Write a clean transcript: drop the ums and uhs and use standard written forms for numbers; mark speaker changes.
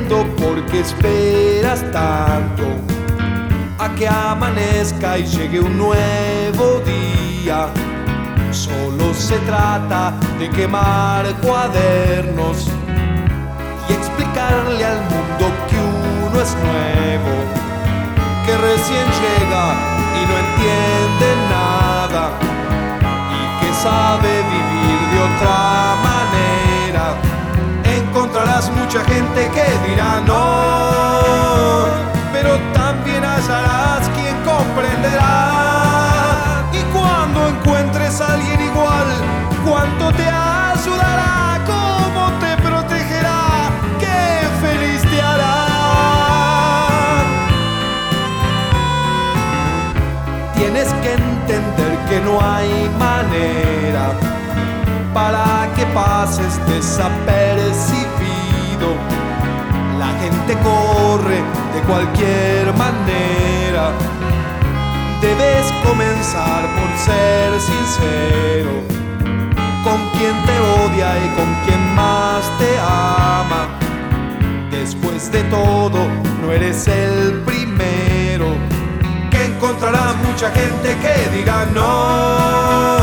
Speaker 1: pregunto por qué esperas tanto a que amanezca y llegue un nuevo día. Solo se trata de quemar cuadernos y explicarle al mundo que uno es nuevo, que recién llega y no entiende nada y que sabe vivir de otra manera. Encontrarás mucha gente que dirá no, pero también hallarás quien comprenderá. Y cuando encuentres a alguien igual, cuánto te ayudará, cómo te protegerá, qué feliz te hará. Tienes que entender que no hay manera para que pases desapercibido. La gente corre de cualquier manera. Debes comenzar por ser sincero con quien te odia y con quien más te ama. Después de todo, no eres el primero, que encontrarás mucha gente que diga no.